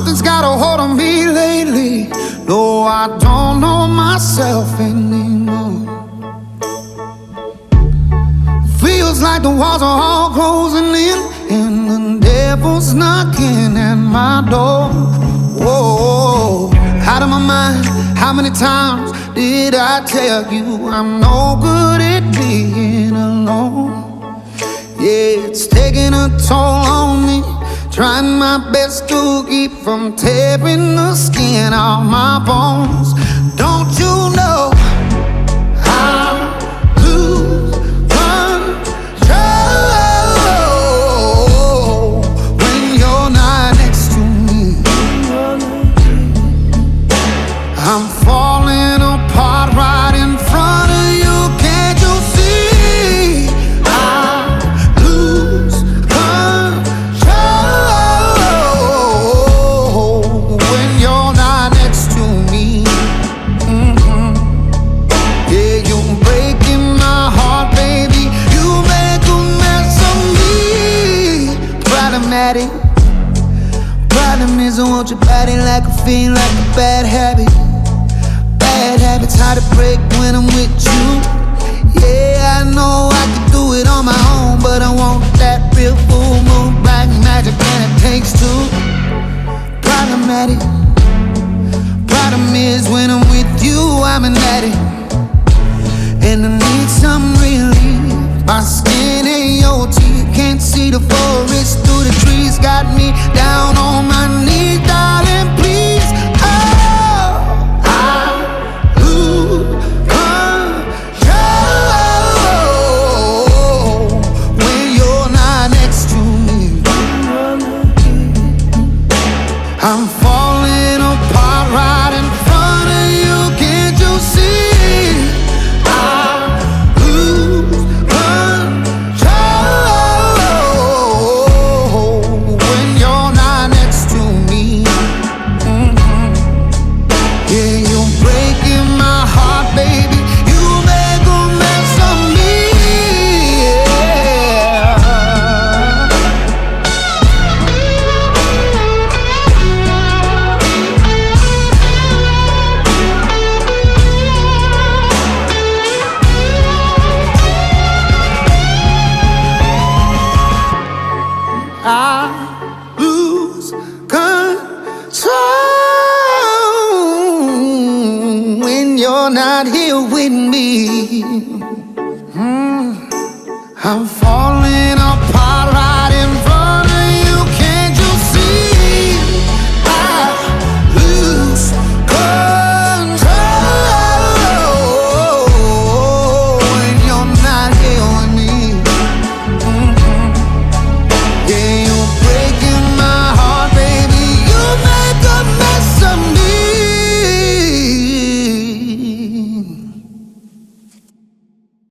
Something's got a hold on me lately. No, I don't know myself anymore. Feels like the walls are all closing in, and the devil's knocking at my door. Whoa, out of my mind. How many times did I tell you I'm no good at being alone? Yeah, it's taking a toll on me, trying my best to keep from tearing the skin off my bones. Don't you know I lose control when you're not next to me? I'm falling apart right in front of you. Can't you see? I lose control when you're not next to me. Yeah, you're breaking my heart, baby. You make a mess of me. Problematic. Problem is I want your body like a fiend, like a bad habit. Bad habits hard to break when I'm with you. Yeah, I know I can do it on my own, but I want that real full moon, black magic, and it takes two. Problematic. Problem is when I'm with you, I'm an addict, and I need some relief. My skin ain't your teeth, can't see the forest through the trees. Got me down on my knees, darling, please. I'm falling apart right in front of you. Can't you see? I lose control when you're not next to me. Yeah, you're breaking my heart, baby. You make a mess of me. I lose control when you're not here with me. I'm falling apart.